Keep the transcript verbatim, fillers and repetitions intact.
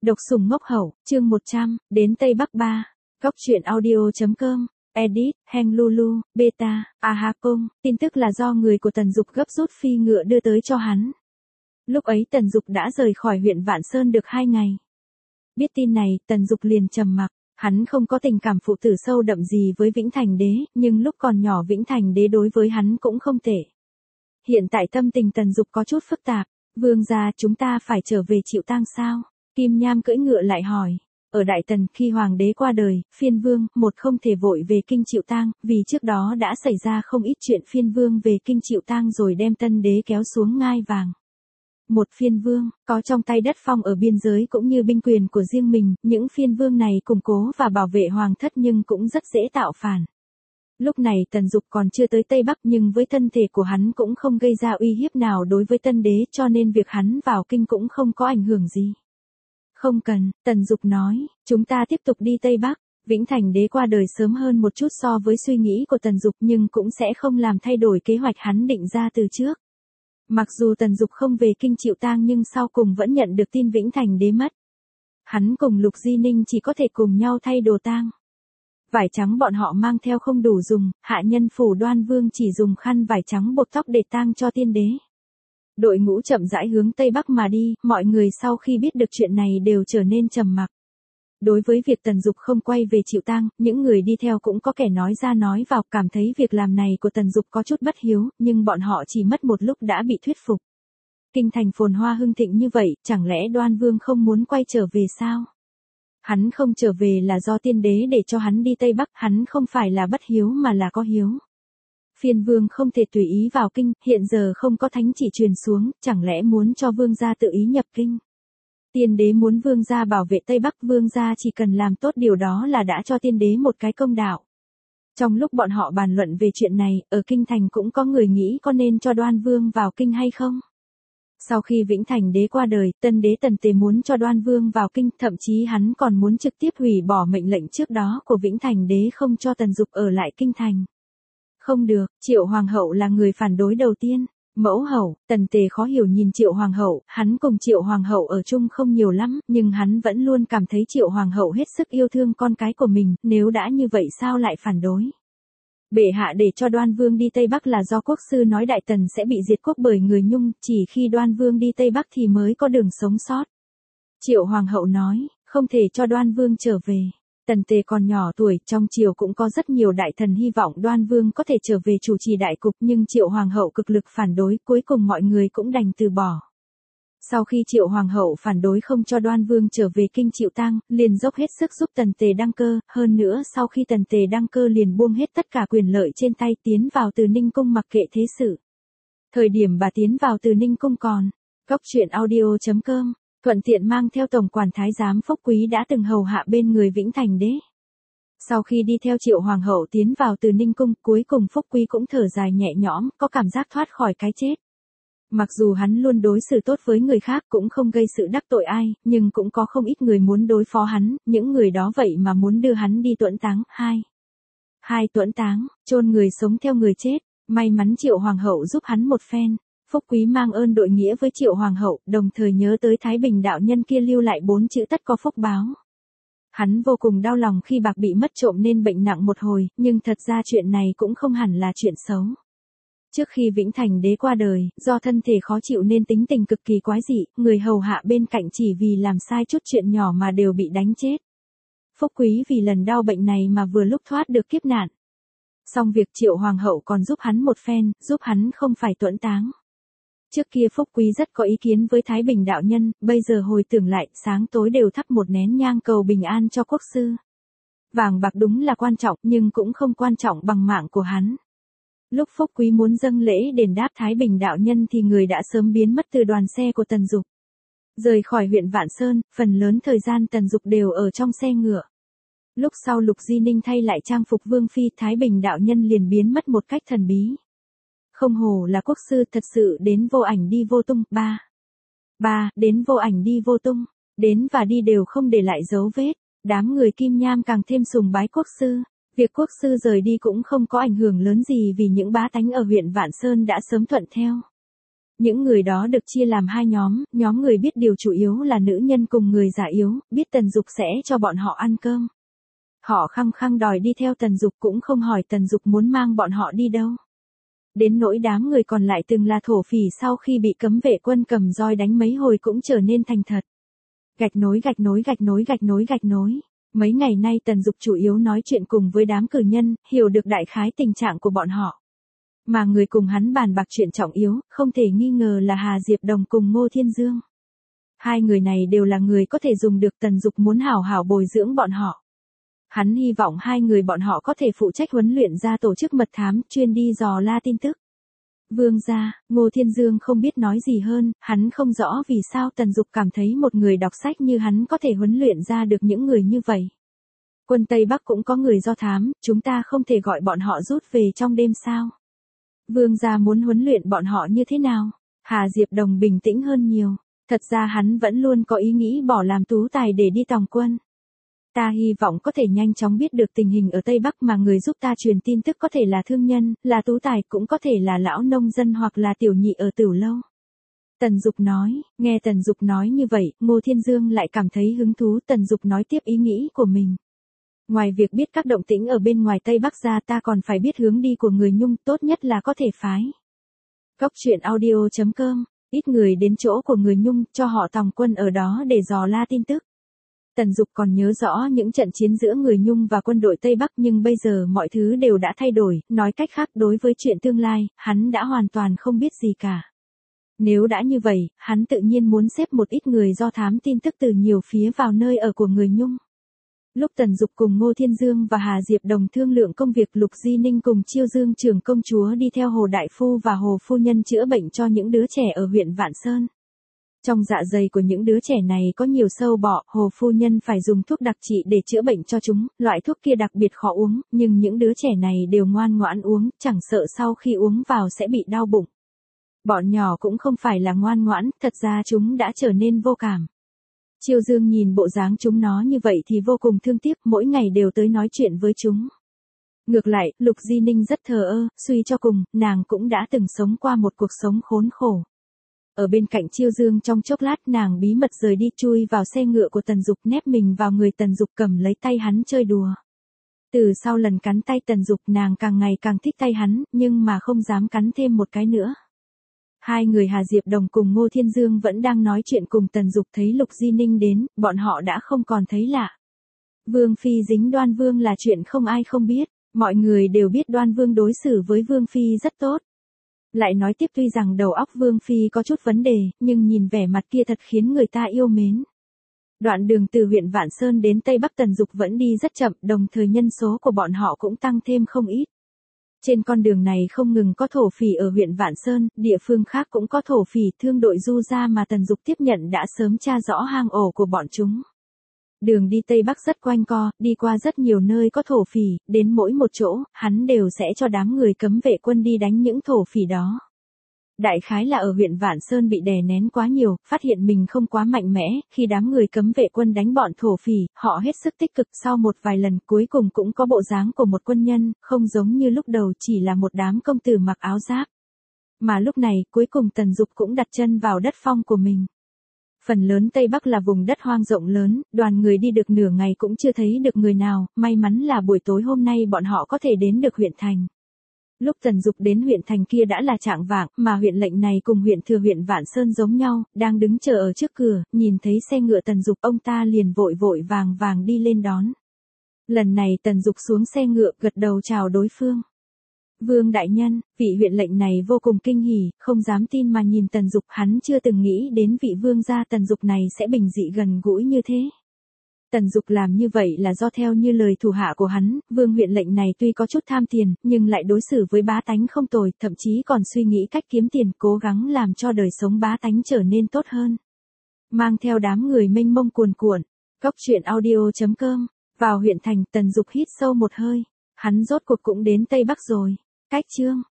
Độc sủng ngốc hậu, chương một trăm, đến Tây Bắc ba. Góc truyện audio.com, edit, Heng Lulu, beta, aha cung, tin tức là do người của Tần Dục gấp rút phi ngựa đưa tới cho hắn. Lúc ấy Tần Dục đã rời khỏi huyện Vạn Sơn được hai ngày. Biết tin này, Tần Dục liền trầm mặc, hắn không có tình cảm phụ tử sâu đậm gì với Vĩnh Thành Đế, nhưng lúc còn nhỏ Vĩnh Thành Đế đối với hắn cũng không tệ. Hiện tại tâm tình Tần Dục có chút phức tạp, vương gia chúng ta phải trở về chịu tang sao? Kim Nham cưỡi ngựa lại hỏi. Ở Đại Tần khi hoàng đế qua đời, phiên vương, một không thể vội về kinh chịu tang, vì trước đó đã xảy ra không ít chuyện phiên vương về kinh chịu tang rồi đem tân đế kéo xuống ngai vàng. Một phiên vương, có trong tay đất phong ở biên giới cũng như binh quyền của riêng mình, những phiên vương này củng cố và bảo vệ hoàng thất nhưng cũng rất dễ tạo phản. Lúc này Tần Dục còn chưa tới Tây Bắc nhưng với thân thể của hắn cũng không gây ra uy hiếp nào đối với tân đế cho nên việc hắn vào kinh cũng không có ảnh hưởng gì. Không cần, Tần Dục nói, chúng ta tiếp tục đi Tây Bắc. Vĩnh Thành Đế qua đời sớm hơn một chút so với suy nghĩ của Tần Dục nhưng cũng sẽ không làm thay đổi kế hoạch hắn định ra từ trước. Mặc dù Tần Dục không về kinh chịu tang nhưng sau cùng vẫn nhận được tin Vĩnh Thành Đế mất. Hắn cùng Lục Di Ninh chỉ có thể cùng nhau thay đồ tang. Vải trắng bọn họ mang theo không đủ dùng, hạ nhân phủ Đoan Vương chỉ dùng khăn vải trắng bột tóc để tang cho tiên đế. Đội ngũ chậm rãi hướng Tây Bắc mà đi, mọi người sau khi biết được chuyện này đều trở nên trầm mặc. Đối với việc Tần Dục không quay về chịu tang, những người đi theo cũng có kẻ nói ra nói vào, cảm thấy việc làm này của Tần Dục có chút bất hiếu, nhưng bọn họ chỉ mất một lúc đã bị thuyết phục. Kinh thành phồn hoa hưng thịnh như vậy, chẳng lẽ Đoan Vương không muốn quay trở về sao? Hắn không trở về là do tiên đế để cho hắn đi Tây Bắc, hắn không phải là bất hiếu mà là có hiếu. Phiên vương không thể tùy ý vào kinh, hiện giờ không có thánh chỉ truyền xuống, chẳng lẽ muốn cho vương gia tự ý nhập kinh. Tiên đế muốn vương gia bảo vệ Tây Bắc, vương gia chỉ cần làm tốt điều đó là đã cho tiên đế một cái công đạo. Trong lúc bọn họ bàn luận về chuyện này, ở kinh thành cũng có người nghĩ có nên cho Đoan Vương vào kinh hay không. Sau khi Vĩnh Thành Đế qua đời, tân đế Tần Tề muốn cho Đoan Vương vào kinh, thậm chí hắn còn muốn trực tiếp hủy bỏ mệnh lệnh trước đó của Vĩnh Thành Đế không cho Tần Dục ở lại kinh thành. Không được, Triệu Hoàng hậu là người phản đối đầu tiên. Mẫu hậu, Tần Tề khó hiểu nhìn Triệu Hoàng hậu, hắn cùng Triệu Hoàng hậu ở chung không nhiều lắm, nhưng hắn vẫn luôn cảm thấy Triệu Hoàng hậu hết sức yêu thương con cái của mình, nếu đã như vậy sao lại phản đối. Bệ hạ để cho Đoan Vương đi Tây Bắc là do quốc sư nói Đại Tần sẽ bị diệt quốc bởi người Nhung, chỉ khi Đoan Vương đi Tây Bắc thì mới có đường sống sót. Triệu Hoàng hậu nói, không thể cho Đoan Vương trở về. Tần Tề còn nhỏ tuổi, trong triều cũng có rất nhiều đại thần hy vọng Đoan Vương có thể trở về chủ trì đại cục nhưng Triệu Hoàng hậu cực lực phản đối, cuối cùng mọi người cũng đành từ bỏ. Sau khi Triệu Hoàng hậu phản đối không cho Đoan Vương trở về kinh chịu tang, liền dốc hết sức giúp Tần Tề đăng cơ, hơn nữa sau khi Tần Tề đăng cơ liền buông hết tất cả quyền lợi trên tay tiến vào Từ Ninh cung mặc kệ thế sự. Thời điểm bà tiến vào Từ Ninh cung còn, góc truyện audio.com. Thuận tiện mang theo tổng quản thái giám Phúc Quý đã từng hầu hạ bên người Vĩnh Thành Đế. Sau khi đi theo Triệu Hoàng hậu tiến vào Từ Ninh cung, cuối cùng Phúc Quý cũng thở dài nhẹ nhõm, có cảm giác thoát khỏi cái chết. Mặc dù hắn luôn đối xử tốt với người khác cũng không gây sự đắc tội ai, nhưng cũng có không ít người muốn đối phó hắn, những người đó vậy mà muốn đưa hắn đi tuẫn táng. Hai. Hai tuẫn táng, chôn người sống theo người chết, may mắn Triệu Hoàng hậu giúp hắn một phen. Phúc Quý mang ơn đội nghĩa với Triệu Hoàng hậu, đồng thời nhớ tới Thái Bình đạo nhân kia lưu lại bốn chữ tất có phúc báo. Hắn vô cùng đau lòng khi bạc bị mất trộm nên bệnh nặng một hồi, nhưng thật ra chuyện này cũng không hẳn là chuyện xấu. Trước khi Vĩnh Thành Đế qua đời, do thân thể khó chịu nên tính tình cực kỳ quái dị, người hầu hạ bên cạnh chỉ vì làm sai chút chuyện nhỏ mà đều bị đánh chết. Phúc Quý vì lần đau bệnh này mà vừa lúc thoát được kiếp nạn. Xong việc Triệu Hoàng hậu còn giúp hắn một phen, giúp hắn không phải tuẫn táng. Trước kia Phúc Quý rất có ý kiến với Thái Bình đạo nhân, bây giờ hồi tưởng lại, sáng tối đều thắp một nén nhang cầu bình an cho quốc sư. Vàng bạc đúng là quan trọng, nhưng cũng không quan trọng bằng mạng của hắn. Lúc Phúc Quý muốn dâng lễ đền đáp Thái Bình đạo nhân thì người đã sớm biến mất từ đoàn xe của Tần Dục. Rời khỏi huyện Vạn Sơn, phần lớn thời gian Tần Dục đều ở trong xe ngựa. Lúc sau Lục Di Ninh thay lại trang phục vương phi, Thái Bình đạo nhân liền biến mất một cách thần bí. Không hổ là quốc sư, thật sự đến vô ảnh đi vô tung. Ba. Ba, đến vô ảnh đi vô tung. Đến và đi đều không để lại dấu vết. Đám người Kim Nham càng thêm sùng bái quốc sư. Việc quốc sư rời đi cũng không có ảnh hưởng lớn gì vì những bá tánh ở huyện Vạn Sơn đã sớm thuận theo. Những người đó được chia làm hai nhóm, nhóm người biết điều chủ yếu là nữ nhân cùng người già yếu, biết Tần Dục sẽ cho bọn họ ăn cơm. Họ khăng khăng đòi đi theo Tần Dục cũng không hỏi Tần Dục muốn mang bọn họ đi đâu. Đến nỗi đám người còn lại từng là thổ phỉ sau khi bị cấm vệ quân cầm roi đánh mấy hồi cũng trở nên thành thật. Gạch nối gạch nối gạch nối gạch nối gạch nối. Mấy ngày nay Tần Dục chủ yếu nói chuyện cùng với đám cử nhân, hiểu được đại khái tình trạng của bọn họ. Mà người cùng hắn bàn bạc chuyện trọng yếu, không thể nghi ngờ là Hà Diệp Đồng cùng Ngô Thiên Dương. Hai người này đều là người có thể dùng được, Tần Dục muốn hảo hảo bồi dưỡng bọn họ. Hắn hy vọng hai người bọn họ có thể phụ trách huấn luyện ra tổ chức mật thám chuyên đi dò la tin tức. Vương gia, Ngô Thiên Dương không biết nói gì hơn, hắn không rõ vì sao Tần Dục cảm thấy một người đọc sách như hắn có thể huấn luyện ra được những người như vậy. Quân Tây Bắc cũng có người do thám, chúng ta không thể gọi bọn họ rút về trong đêm sao? Vương gia muốn huấn luyện bọn họ như thế nào? Hà Diệp Đồng bình tĩnh hơn nhiều. Thật ra hắn vẫn luôn có ý nghĩ bỏ làm tú tài để đi tòng quân. Ta hy vọng có thể nhanh chóng biết được tình hình ở Tây Bắc mà người giúp ta truyền tin tức có thể là thương nhân, là tú tài, cũng có thể là lão nông dân hoặc là tiểu nhị ở Tửu Lâu. Tần Dục nói, nghe Tần Dục nói như vậy, Ngô Thiên Dương lại cảm thấy hứng thú. Tần Dục nói tiếp ý nghĩ của mình. Ngoài việc biết các động tĩnh ở bên ngoài Tây Bắc ra, ta còn phải biết hướng đi của người Nhung, tốt nhất là có thể phái. Góc truyện audio chấm com, ít người đến chỗ của người Nhung, cho họ tòng quân ở đó để dò la tin tức. Tần Dục còn nhớ rõ những trận chiến giữa người Nhung và quân đội Tây Bắc, nhưng bây giờ mọi thứ đều đã thay đổi, nói cách khác đối với chuyện tương lai, hắn đã hoàn toàn không biết gì cả. Nếu đã như vậy, hắn tự nhiên muốn xếp một ít người do thám tin tức từ nhiều phía vào nơi ở của người Nhung. Lúc Tần Dục cùng Ngô Thiên Dương và Hà Diệp Đồng thương lượng công việc, Lục Di Ninh cùng Chiêu Dương trưởng công chúa đi theo Hồ Đại Phu và Hồ Phu Nhân chữa bệnh cho những đứa trẻ ở huyện Vạn Sơn. Trong dạ dày của những đứa trẻ này có nhiều sâu bọ, Hồ Phu Nhân phải dùng thuốc đặc trị để chữa bệnh cho chúng, loại thuốc kia đặc biệt khó uống, nhưng những đứa trẻ này đều ngoan ngoãn uống, chẳng sợ sau khi uống vào sẽ bị đau bụng. Bọn nhỏ cũng không phải là ngoan ngoãn, thật ra chúng đã trở nên vô cảm. Chiêu Dương nhìn bộ dáng chúng nó như vậy thì vô cùng thương tiếc, mỗi ngày đều tới nói chuyện với chúng. Ngược lại, Lục Di Ninh rất thờ ơ, suy cho cùng, nàng cũng đã từng sống qua một cuộc sống khốn khổ. Ở bên cạnh Chiêu Dương trong chốc lát, nàng bí mật rời đi, chui vào xe ngựa của Tần Dục, nép mình vào người Tần Dục, cầm lấy tay hắn chơi đùa. Từ sau lần cắn tay Tần Dục, nàng càng ngày càng thích tay hắn, nhưng mà không dám cắn thêm một cái nữa. Hai người Hà Diệp Đồng cùng Ngô Thiên Dương vẫn đang nói chuyện cùng Tần Dục, thấy Lục Di Ninh đến, bọn họ đã không còn thấy lạ. Vương Phi dính Đoan Vương là chuyện không ai không biết, mọi người đều biết Đoan Vương đối xử với Vương Phi rất tốt. Lại nói tiếp, tuy rằng đầu óc Vương Phi có chút vấn đề, nhưng nhìn vẻ mặt kia thật khiến người ta yêu mến. Đoạn đường từ huyện Vạn Sơn đến Tây Bắc Tần Dục vẫn đi rất chậm, đồng thời nhân số của bọn họ cũng tăng thêm không ít. Trên con đường này không ngừng có thổ phỉ ở huyện Vạn Sơn, địa phương khác cũng có thổ phỉ, thương đội Du Gia mà Tần Dục tiếp nhận đã sớm tra rõ hang ổ của bọn chúng. Đường đi Tây Bắc rất quanh co, đi qua rất nhiều nơi có thổ phỉ, đến mỗi một chỗ, hắn đều sẽ cho đám người cấm vệ quân đi đánh những thổ phỉ đó. Đại khái là ở huyện Vạn Sơn bị đè nén quá nhiều, phát hiện mình không quá mạnh mẽ, khi đám người cấm vệ quân đánh bọn thổ phỉ, họ hết sức tích cực, sau một vài lần cuối cùng cũng có bộ dáng của một quân nhân, không giống như lúc đầu chỉ là một đám công tử mặc áo giáp. Mà lúc này, cuối cùng Tần Dục cũng đặt chân vào đất phong của mình. Phần lớn Tây Bắc là vùng đất hoang rộng lớn, đoàn người đi được nửa ngày cũng chưa thấy được người nào, may mắn là buổi tối hôm nay bọn họ có thể đến được huyện thành. Lúc Tần Dục đến huyện thành kia đã là chạng vạng, mà huyện lệnh này cùng huyện thừa huyện Vạn Sơn giống nhau, đang đứng chờ ở trước cửa, nhìn thấy xe ngựa Tần Dục, ông ta liền vội vội vàng vàng đi lên đón. Lần này Tần Dục xuống xe ngựa, gật đầu chào đối phương. Vương đại nhân, vị huyện lệnh này vô cùng kinh hỉ, không dám tin mà nhìn Tần Dục, hắn chưa từng nghĩ đến vị vương gia Tần Dục này sẽ bình dị gần gũi như thế. Tần Dục làm như vậy là do theo như lời thủ hạ của hắn, vương huyện lệnh này tuy có chút tham tiền, nhưng lại đối xử với bá tánh không tồi, thậm chí còn suy nghĩ cách kiếm tiền, cố gắng làm cho đời sống bá tánh trở nên tốt hơn. Mang theo đám người mênh mông cuồn cuộn, góc truyện audio chấm com, vào huyện thành, Tần Dục hít sâu một hơi, hắn rốt cuộc cũng đến Tây Bắc rồi. Cách chương